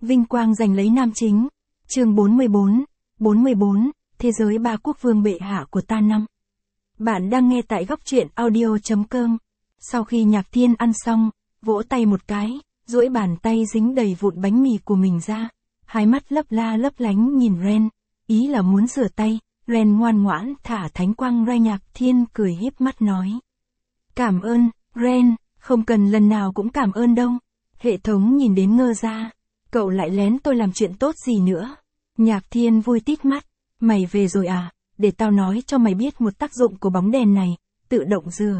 Vinh quang giành lấy nam chính. Chương 44, Thế giới ba quốc vương bệ hạ của ta năm. Bạn đang nghe tại góc truyện audio.com. Sau khi Nhạc Thiên ăn xong, vỗ tay một cái, duỗi bàn tay dính đầy vụn bánh mì của mình ra, hai mắt lấp la lấp lánh nhìn Ren, ý là muốn rửa tay. Ren ngoan ngoãn thả thánh quang ra. Nhạc Thiên cười híp mắt nói. Cảm ơn, Ren, không cần lần nào cũng cảm ơn đâu. Hệ thống nhìn đến ngơ ra. Cậu lại lén tôi làm chuyện tốt gì nữa? Nhạc Thiên vui tít mắt. Mày về rồi à? Để tao nói cho mày biết một tác dụng của bóng đèn này, tự động rửa.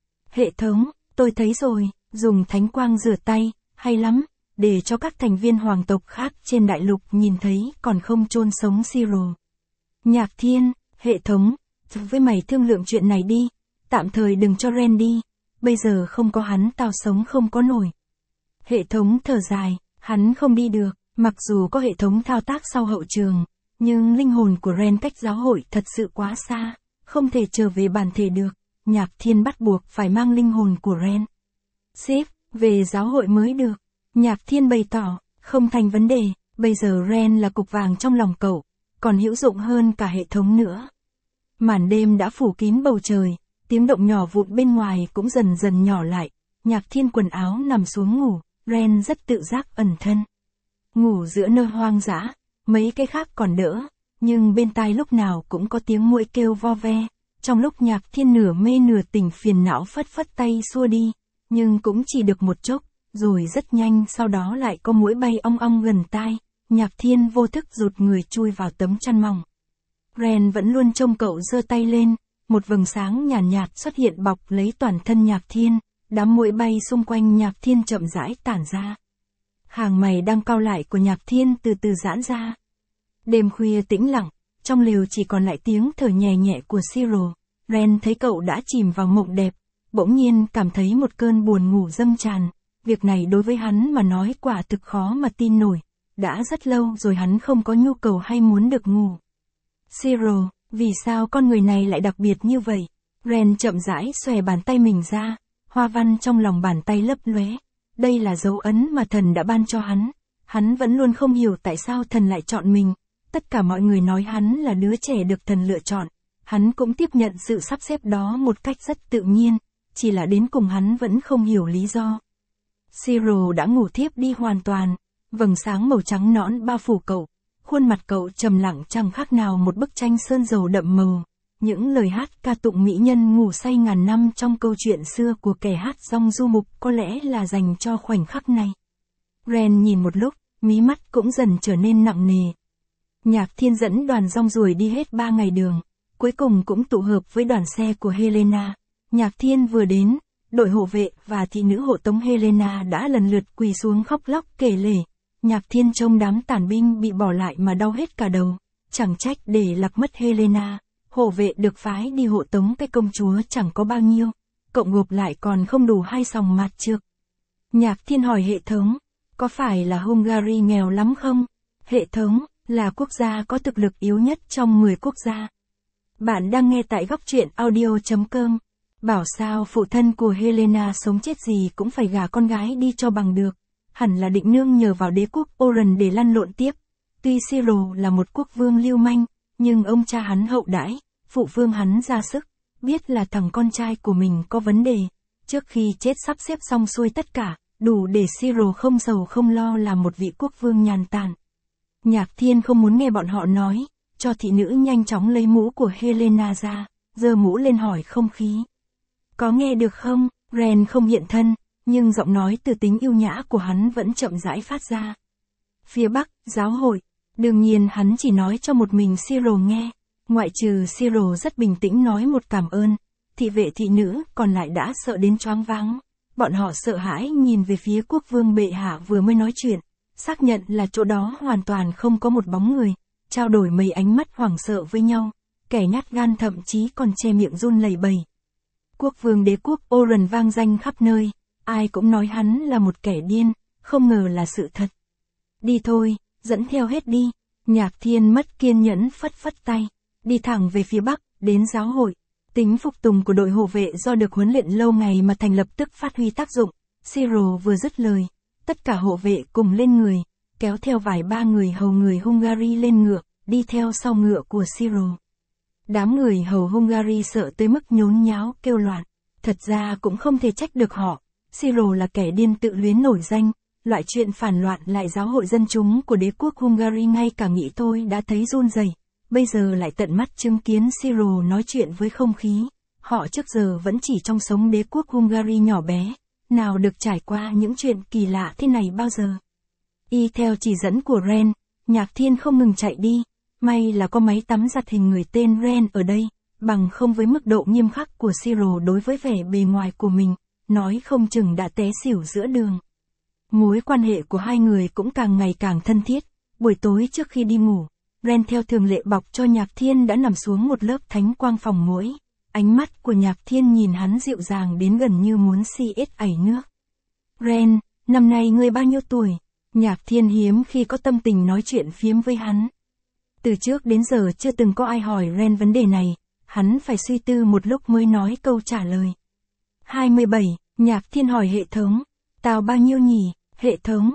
Hệ thống, tôi thấy rồi, dùng thánh quang rửa tay, hay lắm, để cho các thành viên hoàng tộc khác trên đại lục nhìn thấy còn không chôn sống Siro. Nhạc Thiên, hệ thống, với mày thương lượng chuyện này đi, tạm thời đừng cho Ren đi, bây giờ không có hắn tao sống không có nổi. Hệ thống thở dài, hắn không đi được, mặc dù có hệ thống thao tác sau hậu trường, nhưng linh hồn của Ren cách giáo hội thật sự quá xa, không thể trở về bản thể được. Nhạc Thiên bắt buộc phải mang linh hồn của Ren ship về giáo hội mới được. Nhạc Thiên bày tỏ, không thành vấn đề, bây giờ Ren là cục vàng trong lòng cậu, còn hữu dụng hơn cả hệ thống nữa. Màn đêm đã phủ kín bầu trời, tiếng động nhỏ vụn bên ngoài cũng dần dần nhỏ lại. Nhạc Thiên quần áo nằm xuống ngủ, Ren rất tự giác ẩn thân. Ngủ giữa nơi hoang dã, mấy cái khác còn đỡ, nhưng bên tai lúc nào cũng có tiếng muỗi kêu vo ve. Trong lúc Nhạc Thiên nửa mê nửa tỉnh phiền não phất phất tay xua đi, nhưng cũng chỉ được một chốc, rồi rất nhanh sau đó lại có muỗi bay ong ong gần tai. Nhạc Thiên vô thức rụt người chui vào tấm chăn mỏng. Ren vẫn luôn trông cậu giơ tay lên, một vầng sáng nhàn nhạt xuất hiện bọc lấy toàn thân Nhạc Thiên, đám muỗi bay xung quanh Nhạc Thiên chậm rãi tản ra. Hàng mày đang cau lại của Nhạc Thiên từ từ giãn ra. Đêm khuya tĩnh lặng, trong lều chỉ còn lại tiếng thở nhẹ nhẹ của Siro. Ren thấy cậu đã chìm vào mộng đẹp, bỗng nhiên cảm thấy một cơn buồn ngủ dâng tràn. Việc này đối với hắn mà nói quả thực khó mà tin nổi. Đã rất lâu rồi hắn không có nhu cầu hay muốn được ngủ. Siro, vì sao con người này lại đặc biệt như vậy? Ren chậm rãi xòe bàn tay mình ra, hoa văn trong lòng bàn tay lấp lóe. Đây là dấu ấn mà thần đã ban cho hắn. Hắn vẫn luôn không hiểu tại sao thần lại chọn mình. Tất cả mọi người nói hắn là đứa trẻ được thần lựa chọn. Hắn cũng tiếp nhận sự sắp xếp đó một cách rất tự nhiên, chỉ là đến cùng hắn vẫn không hiểu lý do. Siro đã ngủ thiếp đi hoàn toàn, vầng sáng màu trắng nõn bao phủ cậu, khuôn mặt cậu trầm lặng chẳng khác nào một bức tranh sơn dầu đậm màu. Những lời hát ca tụng mỹ nhân ngủ say ngàn năm trong câu chuyện xưa của kẻ hát rong du mục có lẽ là dành cho khoảnh khắc này. Ren nhìn một lúc, mí mắt cũng dần trở nên nặng nề. Nhạc Thiên dẫn đoàn rong ruổi đi hết 3 ngày đường, cuối cùng cũng tụ hợp với đoàn xe của Helena. Nhạc Thiên vừa đến, đội hộ vệ và thị nữ hộ tống Helena đã lần lượt quỳ xuống khóc lóc kể lể. Nhạc Thiên trông đám tàn binh bị bỏ lại mà đau hết cả đầu, chẳng trách để lạc mất Helena. Hộ vệ được phái đi hộ tống cái công chúa chẳng có bao nhiêu, cộng gộp lại còn không đủ 2 sòng mạt trược. Nhạc Thiên hỏi hệ thống, có phải là Hungary nghèo lắm không? Hệ thống, là quốc gia có thực lực yếu nhất trong 10 quốc gia. Bạn đang nghe tại góc truyện audio.com. Bảo sao phụ thân của Helena sống chết gì cũng phải gả con gái đi cho bằng được. Hẳn là định nương nhờ vào đế quốc Oran để lăn lộn tiếp. Tuy Siro là một quốc vương lưu manh, nhưng ông cha hắn hậu đãi, phụ vương hắn ra sức, biết là thằng con trai của mình có vấn đề. Trước khi chết sắp xếp xong xuôi tất cả, đủ để Siro không sầu không lo làm một vị quốc vương nhàn tản. Nhạc Thiên không muốn nghe bọn họ nói, cho thị nữ nhanh chóng lấy mũ của Helena ra, giơ mũ lên hỏi không khí. Có nghe được không? Ren không hiện thân, nhưng giọng nói từ tính yêu nhã của hắn vẫn chậm rãi phát ra. Phía Bắc, giáo hội. Đương nhiên hắn chỉ nói cho một mình Siro nghe. Ngoại trừ Siro rất bình tĩnh nói một cảm ơn, thị vệ thị nữ còn lại đã sợ đến choáng váng. Bọn họ sợ hãi nhìn về phía quốc vương bệ hạ vừa mới nói chuyện, xác nhận là chỗ đó hoàn toàn không có một bóng người, trao đổi mấy ánh mắt hoảng sợ với nhau, kẻ nhát gan thậm chí còn che miệng run lẩy bẩy. Quốc vương đế quốc Oran vang danh khắp nơi, ai cũng nói hắn là một kẻ điên, không ngờ là sự thật. Đi thôi, dẫn theo hết đi. Nhạc Thiên mất kiên nhẫn phất phất tay, đi thẳng về phía Bắc, đến giáo hội. Tính phục tùng của đội hộ vệ do được huấn luyện lâu ngày mà thành lập tức phát huy tác dụng. Siro vừa dứt lời, tất cả hộ vệ cùng lên người, kéo theo vài ba người hầu người Hungary lên ngựa, đi theo sau ngựa của Cyril. Đám người hầu Hungary sợ tới mức nhốn nháo kêu loạn. Thật ra cũng không thể trách được họ. Cyril là kẻ điên tự luyến nổi danh, loại chuyện phản loạn lại giáo hội dân chúng của đế quốc Hungary ngay cả nghĩ tôi đã thấy run rẩy. Bây giờ lại tận mắt chứng kiến Cyril nói chuyện với không khí. Họ trước giờ vẫn chỉ trong sống đế quốc Hungary nhỏ bé, nào được trải qua những chuyện kỳ lạ thế này bao giờ. Y theo chỉ dẫn của Ren, Nhạc Thiên không ngừng chạy đi. May là có máy tắm giặt hình người tên Ren ở đây, bằng không với mức độ nghiêm khắc của Cyril đối với vẻ bề ngoài của mình, nói không chừng đã té xỉu giữa đường. Mối quan hệ của hai người cũng càng ngày càng thân thiết. Buổi tối trước khi đi ngủ, Ren theo thường lệ bọc cho Nhạc Thiên đã nằm xuống một lớp thánh quang phòng muỗi. Ánh mắt của Nhạc Thiên nhìn hắn dịu dàng đến gần như muốn xiết ẩy nước. Ren, năm nay ngươi bao nhiêu tuổi? Nhạc Thiên hiếm khi có tâm tình nói chuyện phiếm với hắn. Từ trước đến giờ chưa từng có ai hỏi Ren vấn đề này, hắn phải suy tư một lúc mới nói câu trả lời. 27, Nhạc Thiên hỏi hệ thống. Tao bao nhiêu nhỉ? Hệ thống,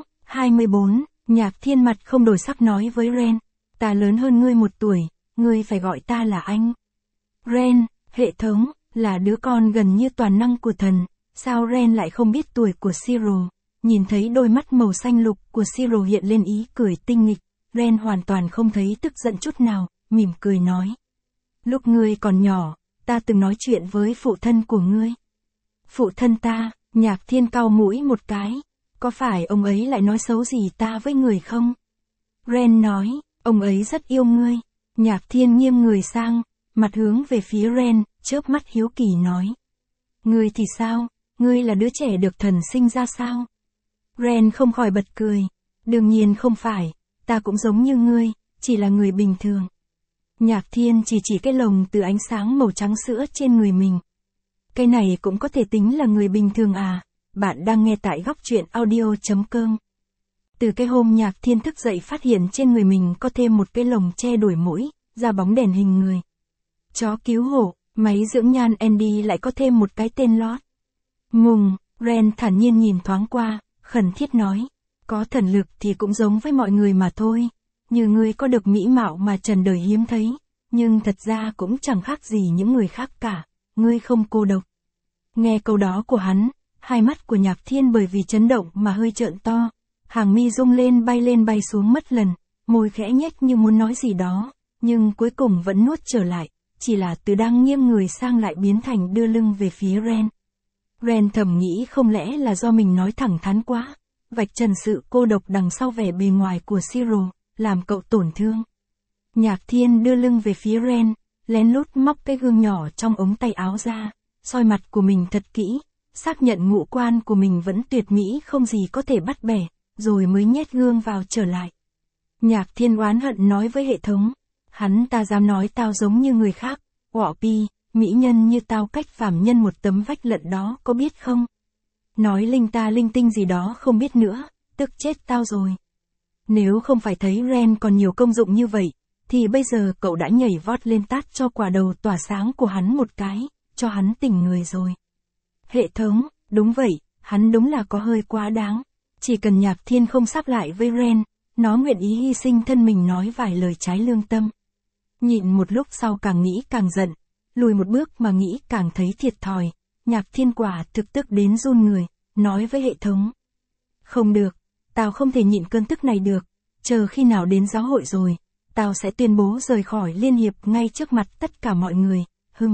24, Nhạc Thiên mặt không đổi sắc nói với Ren. Ta lớn hơn ngươi 1 tuổi, ngươi phải gọi ta là anh. Ren, hệ thống, là đứa con gần như toàn năng của thần, sao Ren lại không biết tuổi của Cyril? Nhìn thấy đôi mắt màu xanh lục của Cyril hiện lên ý cười tinh nghịch, Ren hoàn toàn không thấy tức giận chút nào, mỉm cười nói. Lúc ngươi còn nhỏ, ta từng nói chuyện với phụ thân của ngươi. Phụ thân ta, Nhạc Thiên cau mũi một cái, có phải ông ấy lại nói xấu gì ta với người không? Ren nói, ông ấy rất yêu ngươi. Nhạc Thiên nghiêng người sang, mặt hướng về phía Ren, chớp mắt hiếu kỳ nói. Ngươi thì sao, ngươi là đứa trẻ được thần sinh ra sao? Ren không khỏi bật cười. Đương nhiên không phải, ta cũng giống như ngươi, chỉ là người bình thường. Nhạc Thiên chỉ cái lồng từ ánh sáng màu trắng sữa trên người mình. Cái này cũng có thể tính là người bình thường à? Bạn đang nghe tại góc truyện audio.com. Từ cái hôm Nhạc Thiên thức dậy phát hiện trên người mình có thêm một cái lồng che đuổi mũi, da bóng đèn hình người. Chó cứu hộ, máy dưỡng nhan Andy lại có thêm một cái tên lót. Ngùng, Ren thản nhiên nhìn thoáng qua, khẩn thiết nói. Có thần lực thì cũng giống với mọi người mà thôi. Như ngươi có được mỹ mạo mà trần đời hiếm thấy, nhưng thật ra cũng chẳng khác gì những người khác cả. Ngươi không cô độc. Nghe câu đó của hắn, hai mắt của Nhạc Thiên bởi vì chấn động mà hơi trợn to. Hàng mi rung lên bay xuống mất lần, môi khẽ nhếch như muốn nói gì đó, nhưng cuối cùng vẫn nuốt trở lại, chỉ là từ đang nghiêng người sang lại biến thành đưa lưng về phía Ren. Ren thầm nghĩ không lẽ là do mình nói thẳng thắn quá, vạch trần sự cô độc đằng sau vẻ bề ngoài của Cyril, làm cậu tổn thương. Nhạc Thiên đưa lưng về phía Ren, lén lút móc cái gương nhỏ trong ống tay áo ra, soi mặt của mình thật kỹ, xác nhận ngũ quan của mình vẫn tuyệt mỹ không gì có thể bắt bẻ, rồi mới nhét gương vào trở lại. Nhạc Thiên oán hận nói với hệ thống, hắn ta dám nói tao giống như người khác, ọa pi, mỹ nhân như tao cách phàm nhân một tấm vách lận đó có biết không? Nói linh ta linh tinh gì đó không biết nữa, tức chết tao rồi. Nếu không phải thấy Ren còn nhiều công dụng như vậy, thì bây giờ cậu đã nhảy vót lên tát cho quả đầu tỏa sáng của hắn một cái, cho hắn tỉnh người rồi. Hệ thống, đúng vậy, hắn đúng là có hơi quá đáng. Chỉ cần Nhạc Thiên không sáp lại với Ren, nó nguyện ý hy sinh thân mình nói vài lời trái lương tâm. Nhịn một lúc sau càng nghĩ càng giận, lùi một bước mà nghĩ càng thấy thiệt thòi. Nhạc Thiên quả thực tức đến run người, nói với hệ thống. Không được, tao không thể nhịn cơn tức này được, chờ khi nào đến giáo hội rồi, tao sẽ tuyên bố rời khỏi liên hiệp ngay trước mặt tất cả mọi người.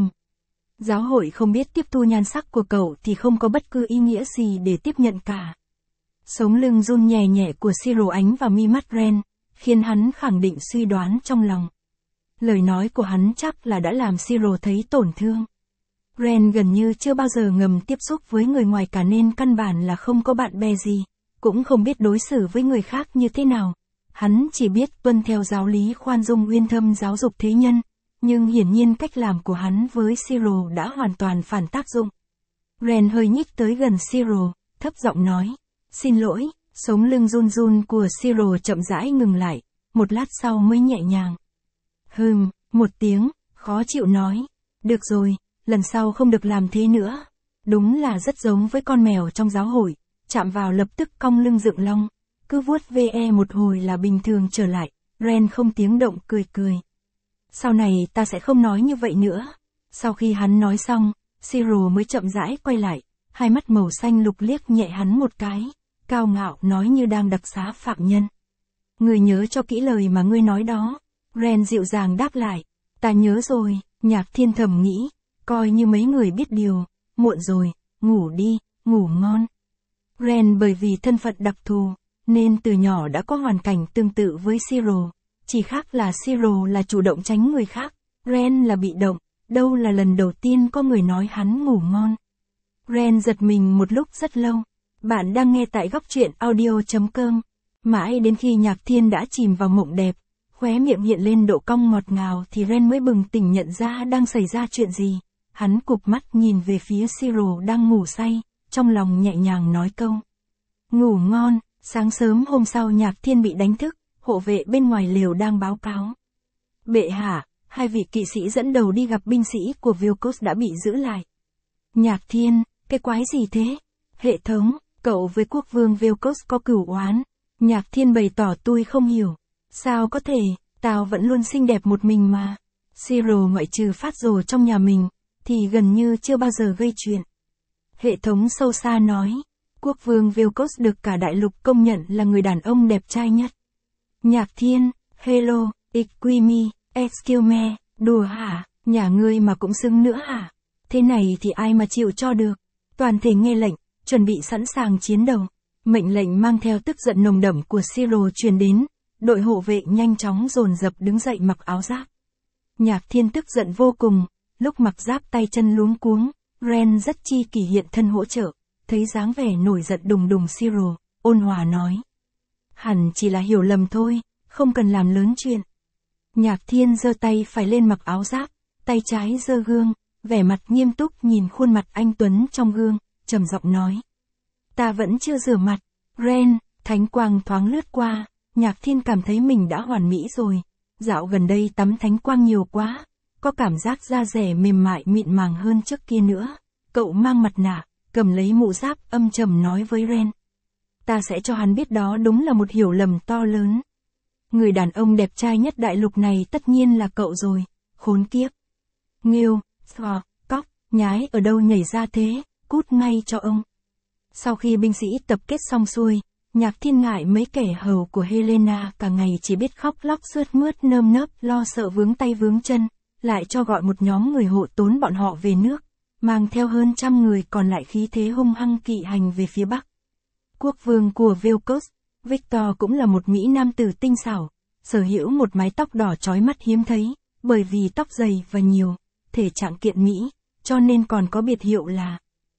Giáo hội không biết tiếp thu nhan sắc của cậu thì không có bất cứ ý nghĩa gì để tiếp nhận cả. Sống lưng run nhẹ nhẹ của Cyril ánh vào mi mắt Ren, khiến hắn khẳng định suy đoán trong lòng. Lời nói của hắn chắc là đã làm Cyril thấy tổn thương. Ren gần như chưa bao giờ ngầm tiếp xúc với người ngoài cả nên căn bản là không có bạn bè gì, cũng không biết đối xử với người khác như thế nào. Hắn chỉ biết tuân theo giáo lý khoan dung uyên thâm giáo dục thế nhân, nhưng hiển nhiên cách làm của hắn với Cyril đã hoàn toàn phản tác dụng. Ren hơi nhích tới gần Cyril, thấp giọng nói, xin lỗi, sống lưng run run của Cyril chậm rãi ngừng lại, một lát sau mới nhẹ nhàng. Một tiếng, khó chịu nói, được rồi, lần sau không được làm thế nữa. Đúng là rất giống với con mèo trong giáo hội, chạm vào lập tức cong lưng dựng lông. cứ vuốt ve một hồi là bình thường trở lại, Ren không tiếng động cười cười. Sau này ta sẽ không nói như vậy nữa. Sau khi hắn nói xong, Siro mới chậm rãi quay lại, hai mắt màu xanh lục liếc nhẹ hắn một cái, cao ngạo nói như đang đặc xá phạm nhân. Ngươi nhớ cho kỹ lời mà ngươi nói đó. Ren dịu dàng đáp lại. Ta nhớ rồi, Nhạc Thiên thầm nghĩ, coi như mấy người biết điều, muộn rồi, ngủ đi, ngủ ngon. Ren bởi vì thân phận đặc thù, nên từ nhỏ đã có hoàn cảnh tương tự với Siro. Chỉ khác là Siro là chủ động tránh người khác, Ren là bị động, đâu là lần đầu tiên có người nói hắn ngủ ngon. Ren giật mình một lúc rất lâu. Bạn đang nghe tại góc truyện audio.com. Mãi đến khi Nhạc Thiên đã chìm vào mộng đẹp, khóe miệng hiện lên độ cong ngọt ngào thì Ren mới bừng tỉnh nhận ra đang xảy ra chuyện gì. Hắn cụp mắt nhìn về phía Siro đang ngủ say, trong lòng nhẹ nhàng nói câu. Ngủ ngon. Sáng sớm hôm sau Nhạc Thiên bị đánh thức, hộ vệ bên ngoài lều đang báo cáo. Bệ hạ, hai vị kỵ sĩ dẫn đầu đi gặp binh sĩ của Vilcos đã bị giữ lại. Nhạc Thiên, cái quái gì thế? Hệ thống, cậu với quốc vương Vilcos có cửu oán. Nhạc Thiên bày tỏ tôi không hiểu. Sao có thể, tao vẫn luôn xinh đẹp một mình mà. Siro ngoại trừ phát rồ trong nhà mình, thì gần như chưa bao giờ gây chuyện. Hệ thống sâu xa nói, quốc vương Vilcos được cả đại lục công nhận là người đàn ông đẹp trai nhất. Nhạc Thiên, hello, excuse me, excuse me, đùa hả, nhà ngươi mà cũng xứng nữa hả? Thế này thì ai mà chịu cho được. Toàn thể nghe lệnh, chuẩn bị sẵn sàng chiến đấu. Mệnh lệnh mang theo tức giận nồng đậm của Siro truyền đến, đội hộ vệ nhanh chóng dồn dập đứng dậy mặc áo giáp. Nhạc Thiên tức giận vô cùng, lúc mặc giáp tay chân luống cuống, Ren rất chi kỷ hiện thân hỗ trợ, thấy dáng vẻ nổi giận đùng đùng Siro, ôn hòa nói. Hẳn chỉ là hiểu lầm thôi, không cần làm lớn chuyện. Nhạc Thiên giơ tay phải lên mặc áo giáp, tay trái giơ gương, vẻ mặt nghiêm túc nhìn khuôn mặt anh Tuấn trong gương, trầm giọng nói. Ta vẫn chưa rửa mặt. Ren, thánh quang thoáng lướt qua, Nhạc Thiên cảm thấy mình đã hoàn mỹ rồi. Dạo gần đây tắm thánh quang nhiều quá, có cảm giác da dẻ mềm mại mịn màng hơn trước kia nữa. Cậu mang mặt nạ, cầm lấy mũ giáp âm trầm nói với Ren. Ta sẽ cho hắn biết đó đúng là một hiểu lầm to lớn. Người đàn ông đẹp trai nhất đại lục này tất nhiên là cậu rồi, khốn kiếp. Nghiêu, xò, cóc, nhái ở đâu nhảy ra thế, cút ngay cho ông. Sau khi binh sĩ tập kết xong xuôi, Nhạc Thiên ngại mấy kẻ hầu của Helena cả ngày chỉ biết khóc lóc sướt mướt nơm nớp lo sợ vướng tay vướng chân, lại cho gọi một nhóm người hộ tống bọn họ về nước, mang theo hơn 100 người còn lại khí thế hung hăng kỵ hành về phía bắc. Quốc vương của Vilcos, Victor cũng là một mỹ nam tử tinh xảo, sở hữu một mái tóc đỏ chói mắt hiếm thấy, bởi vì tóc dày và nhiều, thể trạng kiện mỹ, cho nên còn có biệt hiệu là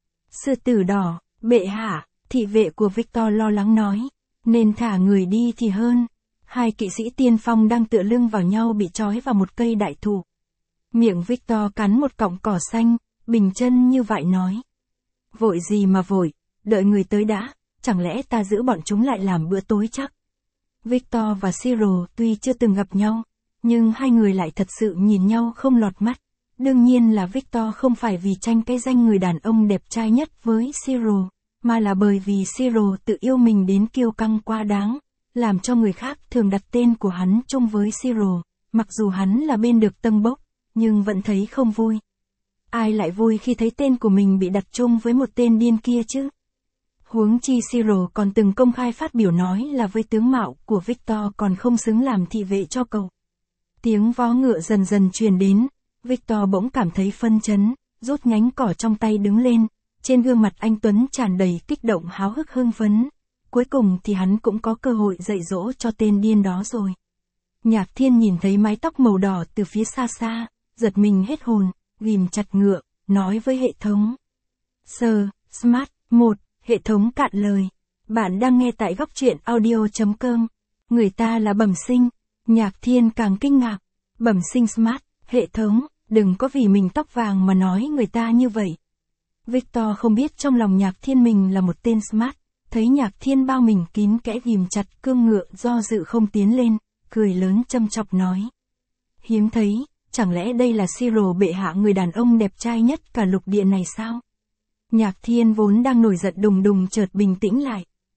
sư tử đỏ. Bệ hạ, thị vệ của Victor lo lắng nói, nên thả người đi thì hơn. Hai kỵ sĩ tiên phong đang tựa lưng vào nhau bị trói vào một cây đại thụ. Miệng Victor cắn một cọng cỏ xanh, bình chân như vậy nói. Vội gì mà vội, đợi người tới đã, chẳng lẽ ta giữ bọn chúng lại làm bữa tối chắc? Victor và Siro tuy chưa từng gặp nhau, nhưng hai người lại thật sự nhìn nhau không lọt mắt. Đương nhiên là Victor không phải vì tranh cái danh người đàn ông đẹp trai nhất với Siro, mà là bởi vì Siro tự yêu mình đến kiêu căng quá đáng, làm cho người khác thường đặt tên của hắn chung với Siro, mặc dù hắn là bên được tâng bốc, nhưng vẫn thấy không vui. Ai lại vui khi thấy tên của mình bị đặt chung với một tên điên kia chứ? Huống chi Siro còn từng công khai phát biểu nói là với tướng mạo của Victor còn không xứng làm thị vệ cho cậu. Tiếng vó ngựa dần dần truyền đến. Victor bỗng cảm thấy phân chấn, rút nhánh cỏ trong tay đứng lên, trên gương mặt anh Tuấn tràn đầy kích động háo hức hưng phấn. Cuối cùng thì hắn cũng có cơ hội dạy dỗ cho tên điên đó rồi. Nhạc Thiên nhìn thấy mái tóc màu đỏ từ phía xa xa, giật mình hết hồn, ghim chặt ngựa, nói với hệ thống. Smart 1, hệ thống cạn lời. Bạn đang nghe tại góc truyện audio.com. Người ta là bẩm sinh. Nhạc Thiên càng kinh ngạc. Bẩm sinh Smart. Hệ thống, đừng có vì mình tóc vàng mà nói người ta như vậy. Victor không biết trong lòng Nhạc Thiên mình là một tên smart, thấy Nhạc Thiên bao mình kín kẽ ghim chặt cương ngựa do dự không tiến lên, cười lớn châm chọc nói. Hiếm thấy, chẳng lẽ đây là Siro bệ hạ người đàn ông đẹp trai nhất cả lục địa này sao? Nhạc Thiên vốn đang nổi giận đùng đùng chợt bình tĩnh lại.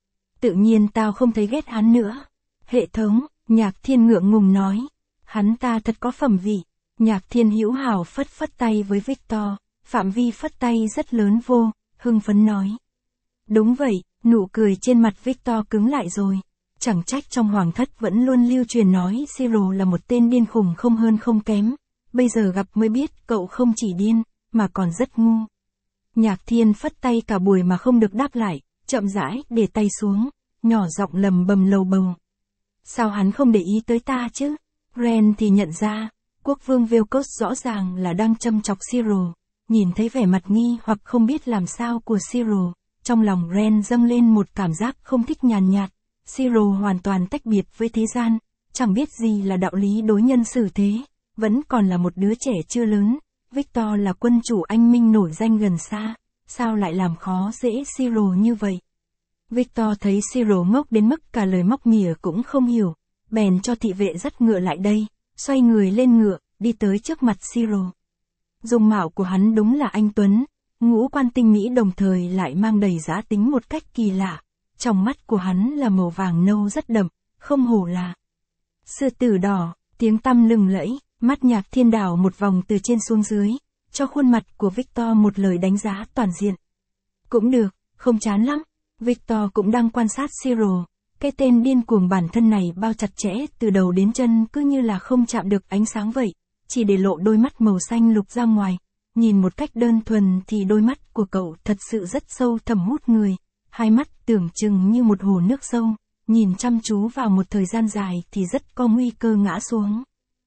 Tự nhiên tao không thấy ghét hắn nữa. Hệ thống, Nhạc Thiên ngượng ngùng nói. Hắn ta thật có phẩm vị. Nhạc Thiên hữu hảo phất phất tay với Victor, phạm vi phất tay rất lớn vô, hưng phấn nói. Đúng vậy, nụ cười trên mặt Victor cứng lại rồi. Chẳng trách trong hoàng thất vẫn luôn lưu truyền nói Siro là một tên điên khùng không hơn không kém. Bây giờ gặp mới biết cậu không chỉ điên, mà còn rất ngu. Nhạc Thiên phất tay cả buổi mà không được đáp lại, chậm rãi để tay xuống, nhỏ giọng lầm bầm lầu bầu. Sao hắn không để ý tới ta chứ? Ren thì nhận ra, quốc vương Velkos rõ ràng là đang châm chọc Siro. Nhìn thấy vẻ mặt nghi hoặc không biết làm sao của Siro, trong lòng Ren dâng lên một cảm giác không thích nhàn nhạt. Siro hoàn toàn tách biệt với thế gian, chẳng biết gì là đạo lý đối nhân xử thế, vẫn còn là một đứa trẻ chưa lớn. Victor là quân chủ anh minh nổi danh gần xa, sao lại làm khó dễ Siro như vậy? Victor thấy Siro ngốc đến mức cả lời móc mỉa cũng không hiểu, bèn cho thị vệ dắt ngựa lại đây, xoay người lên ngựa, đi tới trước mặt Siro. Dung mạo của hắn đúng là anh tuấn, ngũ quan tinh mỹ đồng thời lại mang đầy giá tính một cách kỳ lạ. Trong mắt của hắn là màu vàng nâu rất đậm, không hổ là sư tử đỏ, tiếng tăm lừng lẫy. Mắt Nhạc Thiên đảo một vòng từ trên xuống dưới, cho khuôn mặt của Victor một lời đánh giá toàn diện. Cũng được, không chán lắm. Victor cũng đang quan sát Siro, cái tên điên cuồng bản thân này bao chặt chẽ từ đầu đến chân cứ như là không chạm được ánh sáng vậy, chỉ để lộ đôi mắt màu xanh lục ra ngoài. Nhìn một cách đơn thuần thì đôi mắt của cậu thật sự rất sâu thẳm hút người, hai mắt tưởng chừng như một hồ nước sâu, nhìn chăm chú vào một thời gian dài thì rất có nguy cơ ngã xuống.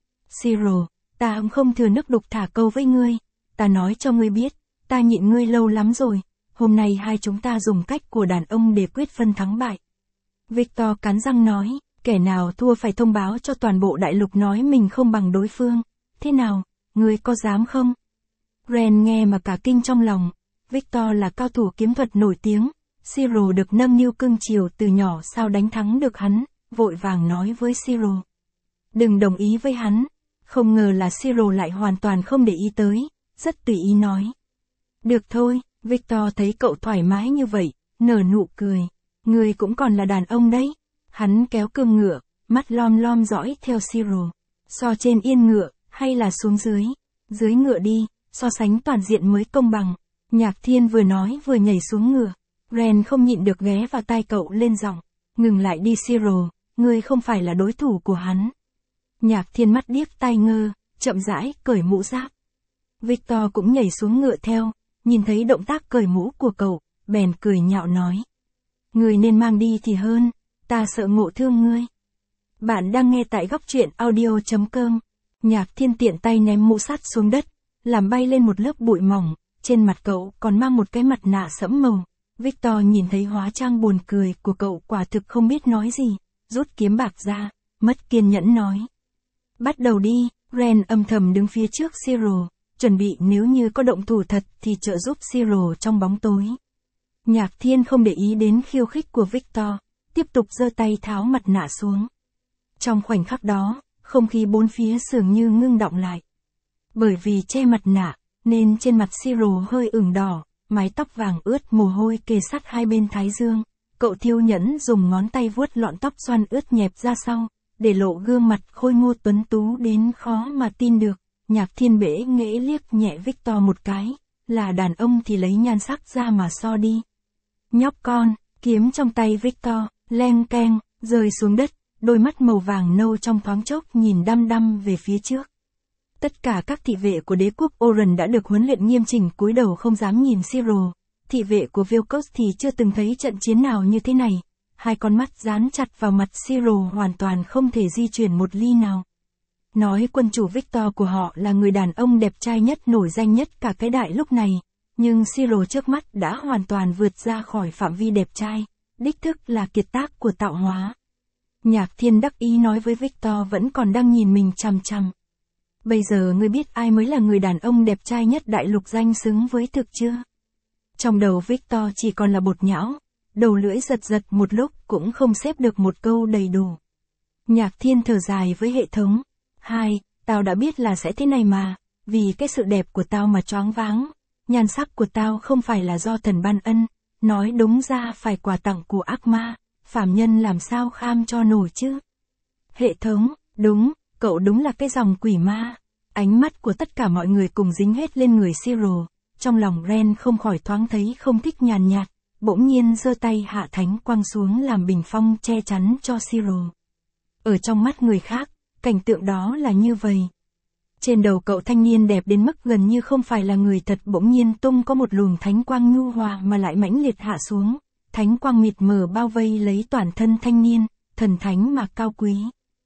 Siro, ta không thừa nước đục thả câu với ngươi, ta nói cho ngươi biết, ta nhịn ngươi lâu lắm rồi, hôm nay hai chúng ta dùng cách của đàn ông để quyết phân thắng bại. Victor cắn răng nói, kẻ nào thua phải thông báo cho toàn bộ đại lục nói mình không bằng đối phương, thế nào, ngươi có dám không? Ren nghe mà cả kinh trong lòng, Victor là cao thủ kiếm thuật nổi tiếng, Siro được nâng niu cưng chiều từ nhỏ sao đánh thắng được hắn, vội vàng nói với Siro. Đừng đồng ý với hắn. Không ngờ là Siro lại hoàn toàn không để ý tới, rất tùy ý nói. Được thôi, Victor thấy cậu thoải mái như vậy, nở nụ cười. Người cũng còn là đàn ông đấy. Hắn kéo cương ngựa, mắt lom lom dõi theo Siro. So trên yên ngựa, hay là xuống dưới? Dưới ngựa đi, so sánh toàn diện mới công bằng. Nhạc Thiên vừa nói vừa nhảy xuống ngựa. Ren không nhịn được ghé vào tai cậu lên giọng. Ngừng lại đi Siro, ngươi không phải là đối thủ của hắn. Nhạc Thiên mắt điếc tai ngơ, chậm rãi cởi mũ giáp. Victor cũng nhảy xuống ngựa theo, nhìn thấy động tác cởi mũ của cậu, bèn cười nhạo nói. Ngươi nên mang đi thì hơn, ta sợ ngộ thương ngươi. Bạn đang nghe tại góc truyện audio.com. Nhạc Thiên tiện tay ném mũ sắt xuống đất, làm bay lên một lớp bụi mỏng, trên mặt cậu còn mang một cái mặt nạ sẫm màu. Victor nhìn thấy hóa trang buồn cười của cậu quả thực không biết nói gì, rút kiếm bạc ra, mất kiên nhẫn nói. Bắt đầu đi, Ren âm thầm đứng phía trước Siro, chuẩn bị nếu như có động thủ thật thì trợ giúp Siro trong bóng tối. Nhạc Thiên không để ý đến khiêu khích của Victor, tiếp tục giơ tay tháo mặt nạ xuống. Trong khoảnh khắc đó, không khí bốn phía dường như ngưng đọng lại. Bởi vì che mặt nạ, nên trên mặt Siro hơi ửng đỏ, mái tóc vàng ướt mồ hôi kề sát hai bên thái dương. Cậu Thiêu Nhẫn dùng ngón tay vuốt lọn tóc xoăn ướt nhẹp ra sau, để lộ gương mặt khôi ngô tuấn tú đến khó mà tin được. Nhạc Thiên bẽ nghễ liếc nhẹ Victor một cái, là đàn ông thì lấy nhan sắc ra mà so đi. Nhóc con, kiếm trong tay Victor, leng keng, rơi xuống đất, đôi mắt màu vàng nâu trong thoáng chốc nhìn đăm đăm về phía trước. Tất cả các thị vệ của đế quốc Oran đã được huấn luyện nghiêm chỉnh cúi đầu không dám nhìn Siro. Thị vệ của Velkos thì chưa từng thấy trận chiến nào như thế này. Hai con mắt dán chặt vào mặt Siro hoàn toàn không thể di chuyển một ly nào. Nói quân chủ Victor của họ là người đàn ông đẹp trai nhất nổi danh nhất cả cái đại lúc này. Nhưng Siro trước mắt đã hoàn toàn vượt ra khỏi phạm vi đẹp trai. Đích thức là kiệt tác của tạo hóa. Nhạc Thiên đắc ý nói với Victor vẫn còn đang nhìn mình chằm chằm. Bây giờ ngươi biết ai mới là người đàn ông đẹp trai nhất đại lục danh xứng với thực chưa? Trong đầu Victor chỉ còn là bột nhão, đầu lưỡi giật giật một lúc cũng không xếp được một câu đầy đủ. Nhạc Thiên thở dài với hệ thống. Tao đã biết là sẽ thế này mà, vì cái sự đẹp của tao mà choáng váng. Nhan sắc của tao không phải là do thần ban ân, nói đúng ra phải quà tặng của ác ma, phàm nhân làm sao kham cho nổi chứ. Hệ thống, đúng, cậu đúng là cái dòng quỷ ma. Ánh mắt của tất cả mọi người cùng dính hết lên người Cyril, trong lòng Ren không khỏi thoáng thấy không thích nhàn nhạt, bỗng nhiên giơ tay hạ thánh quang xuống làm bình phong che chắn cho Cyril. Ở trong mắt người khác, cảnh tượng đó là như vậy. Trên đầu cậu thanh niên đẹp đến mức gần như không phải là người thật, bỗng nhiên tung có một luồng thánh quang nhu hòa mà lại mãnh liệt hạ xuống, thánh quang mịt mờ bao vây lấy toàn thân thanh niên, thần thánh mà cao quý.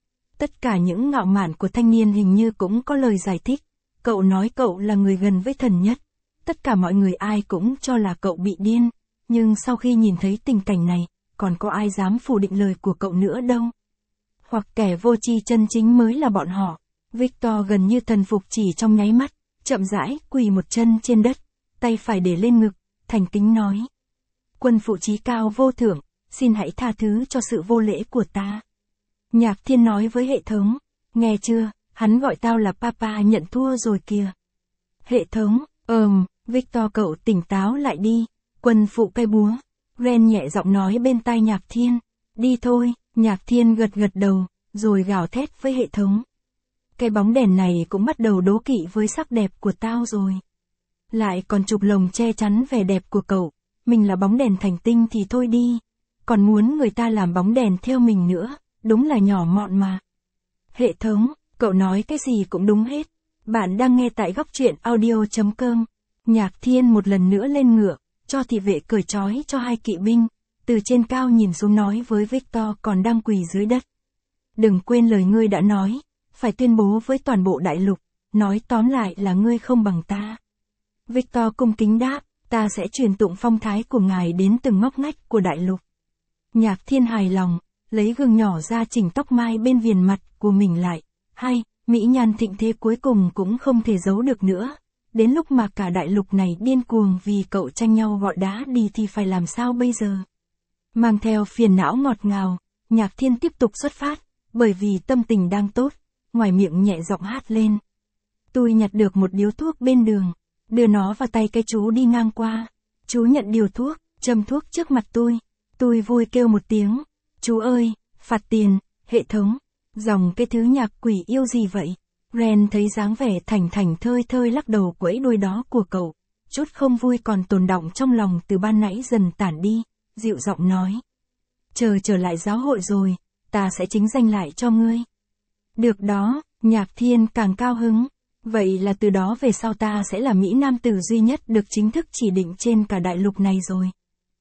Tất cả những ngạo mạn của thanh niên hình như cũng có lời giải thích, cậu nói cậu là người gần với thần nhất. Tất cả mọi người ai cũng cho là cậu bị điên, nhưng sau khi nhìn thấy tình cảnh này, còn có ai dám phủ định lời của cậu nữa đâu. Hoặc kẻ vô tri chân chính mới là bọn họ. Victor gần như thần phục chỉ trong nháy mắt, chậm rãi quỳ một chân trên đất, tay phải để lên ngực, thành kính nói. Quân phụ trí cao vô thượng, xin hãy tha thứ cho sự vô lễ của ta. Nhạc Thiên nói với hệ thống, nghe chưa, hắn gọi tao là Papa nhận thua rồi kìa. Hệ thống, Victor cậu tỉnh táo lại đi, quân phụ cây búa. Ren nhẹ giọng nói bên tai Nhạc Thiên, đi thôi, Nhạc Thiên gật gật đầu, rồi gào thét với hệ thống. Cái bóng đèn này cũng bắt đầu đố kỵ với sắc đẹp của tao rồi. Lại còn chụp lồng che chắn vẻ đẹp của cậu, mình là bóng đèn thành tinh thì thôi đi, còn muốn người ta làm bóng đèn theo mình nữa, đúng là nhỏ mọn mà. Hệ thống, cậu nói cái gì cũng đúng hết. Bạn đang nghe tại góc truyện audio.com. Nhạc Thiên một lần nữa lên ngựa, cho thị vệ cởi trói cho hai kỵ binh, từ trên cao nhìn xuống nói với Victor còn đang quỳ dưới đất. Đừng quên lời ngươi đã nói, phải tuyên bố với toàn bộ đại lục, nói tóm lại là ngươi không bằng ta. Victor cung kính đáp, ta sẽ truyền tụng phong thái của ngài đến từng ngóc ngách của đại lục. Nhạc Thiên hài lòng, lấy gương nhỏ ra chỉnh tóc mai bên viền mặt của mình lại, hay, mỹ nhan thịnh thế cuối cùng cũng không thể giấu được nữa. Đến lúc mà cả đại lục này điên cuồng vì cậu tranh nhau gọi đá đi thì phải làm sao bây giờ? Mang theo phiền não ngọt ngào, Nhạc Thiên tiếp tục xuất phát, bởi vì tâm tình đang tốt, ngoài miệng nhẹ giọng hát lên. Tôi nhặt được một điếu thuốc bên đường, đưa nó vào tay cái chú đi ngang qua. Chú nhận điều thuốc, châm thuốc trước mặt tôi. Tôi vui kêu một tiếng, chú ơi, phạt tiền, hệ thống. Dòng cái thứ nhạc quỷ yêu gì vậy? Ren thấy dáng vẻ thảnh thảnh thơi thơi lắc đầu quẫy đuôi đó của cậu, chút không vui còn tồn đọng trong lòng từ ban nãy dần tản đi, dịu giọng nói. Chờ trở lại giáo hội rồi, ta sẽ chính danh lại cho ngươi. Được đó, Nhạc Thiên càng cao hứng. Vậy là từ đó về sau ta sẽ là Mỹ Nam tử duy nhất được chính thức chỉ định trên cả đại lục này rồi.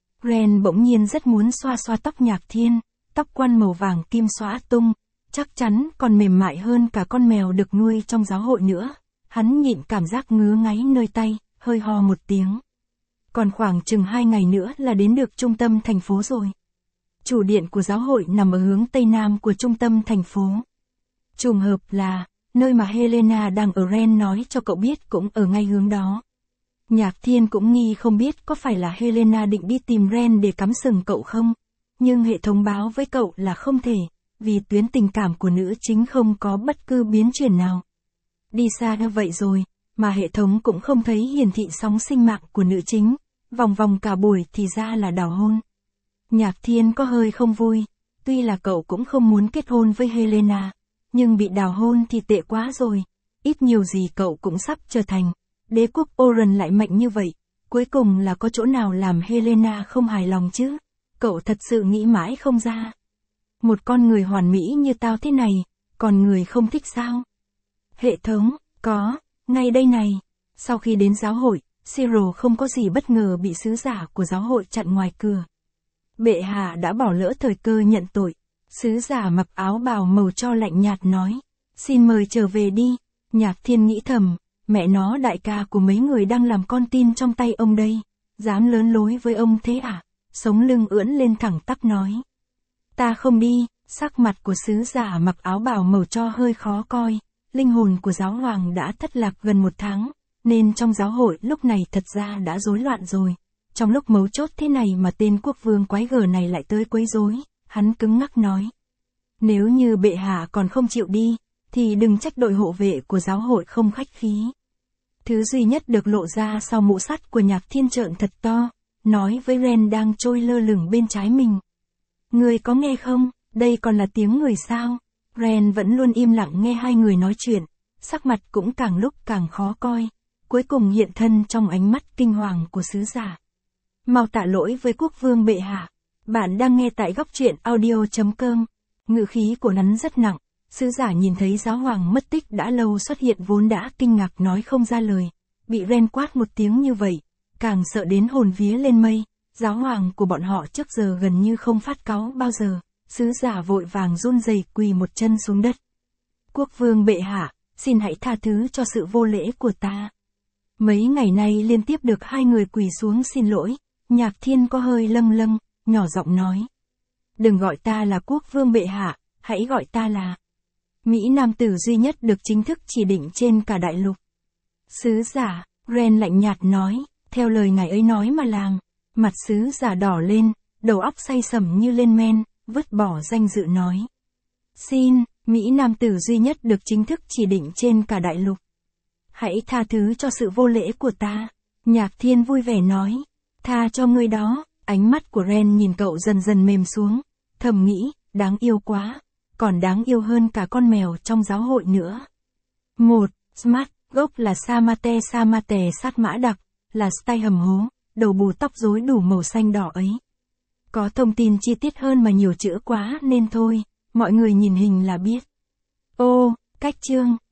Ren bỗng nhiên rất muốn xoa xoa tóc Nhạc Thiên, tóc quăn màu vàng kim xõa tung, chắc chắn còn mềm mại hơn cả con mèo được nuôi trong giáo hội nữa. Hắn nhịn cảm giác ngứa ngáy nơi tay, hơi ho một tiếng. Còn khoảng chừng 2 ngày nữa là đến được trung tâm thành phố rồi. Chủ điện của giáo hội nằm ở hướng tây nam của trung tâm thành phố. Trùng hợp là, nơi mà Helena đang ở, Ren nói cho cậu biết cũng ở ngay hướng đó. Nhạc Thiên cũng nghi không biết có phải là Helena định đi tìm Ren để cắm sừng cậu không, nhưng hệ thống báo với cậu là không thể, vì tuyến tình cảm của nữ chính không có bất cứ biến chuyển nào. Đi xa như vậy rồi, mà hệ thống cũng không thấy hiển thị sóng sinh mạng của nữ chính, vòng vòng cả buổi thì ra là đào hôn. Nhạc Thiên có hơi không vui, tuy là cậu cũng không muốn kết hôn với Helena, nhưng bị đào hôn thì tệ quá rồi, ít nhiều gì cậu cũng sắp trở thành. Đế quốc Oran lại mạnh như vậy, cuối cùng là có chỗ nào làm Helena không hài lòng chứ? Cậu thật sự nghĩ mãi không ra. Một con người hoàn mỹ như tao thế này, còn người không thích sao? Hệ thống, có, ngay đây này. Sau khi đến giáo hội, Cyril không có gì bất ngờ bị sứ giả của giáo hội chặn ngoài cửa. Bệ hạ đã bỏ lỡ thời cơ nhận tội. Sứ giả mặc áo bào màu tro lạnh nhạt nói, xin mời trở về đi. Nhạc Thiên nghĩ thầm, mẹ nó đại ca của mấy người đang làm con tin trong tay ông đây, dám lớn lối với ông thế à? Sống lưng ưỡn lên thẳng tắp nói. Ta không đi. Sắc mặt của sứ giả mặc áo bào màu tro hơi khó coi, linh hồn của giáo hoàng đã thất lạc gần 1 tháng, nên trong giáo hội lúc này thật ra đã rối loạn rồi. Trong lúc mấu chốt thế này mà tên quốc vương quái gở này lại tới quấy rối, hắn cứng ngắc nói. Nếu như bệ hạ còn không chịu đi, thì đừng trách đội hộ vệ của giáo hội không khách khí. Thứ duy nhất được lộ ra sau mũ sắt của Nhạc Thiên trợn thật to, nói với Ren đang trôi lơ lửng bên trái mình. Ngươi có nghe không? Đây còn là tiếng người sao? Ren vẫn luôn im lặng nghe hai người nói chuyện, sắc mặt cũng càng lúc càng khó coi, cuối cùng hiện thân trong ánh mắt kinh hoàng của sứ giả. Mau tạ lỗi với quốc vương bệ hạ. Bạn đang nghe tại góc truyện audio.com. Ngữ khí của hắn rất nặng, sứ giả nhìn thấy giáo hoàng mất tích đã lâu xuất hiện vốn đã kinh ngạc nói không ra lời, bị Ren quát một tiếng như vậy, càng sợ đến hồn vía lên mây. Giáo hoàng của bọn họ trước giờ gần như không phát cáu bao giờ, sứ giả vội vàng run rẩy quỳ một chân xuống đất. Quốc vương bệ hạ, xin hãy tha thứ cho sự vô lễ của ta. Mấy ngày nay liên tiếp được hai người quỳ xuống xin lỗi, Nhạc Thiên có hơi lâng lâng, nhỏ giọng nói. Đừng gọi ta là quốc vương bệ hạ, hãy gọi ta là Mỹ nam tử duy nhất được chính thức chỉ định trên cả đại lục. Sứ giả, Ren lạnh nhạt nói, theo lời ngài ấy nói mà làm. Mặt sứ giả đỏ lên, đầu óc say sẩm như lên men, vứt bỏ danh dự nói. Xin, Mỹ nam tử duy nhất được chính thức chỉ định trên cả đại lục. Hãy tha thứ cho sự vô lễ của ta. Nhạc Thiên vui vẻ nói. Tha cho ngươi đó. Ánh mắt của Ren nhìn cậu dần dần mềm xuống, thầm nghĩ, đáng yêu quá, còn đáng yêu hơn cả con mèo trong giáo hội nữa. 1. Smart, gốc là Samate sát mã đặc, là style hầm hố, đầu bù tóc rối đủ màu xanh đỏ ấy. Có thông tin chi tiết hơn mà nhiều chữ quá nên thôi, mọi người nhìn hình là biết. Ô, cách chương.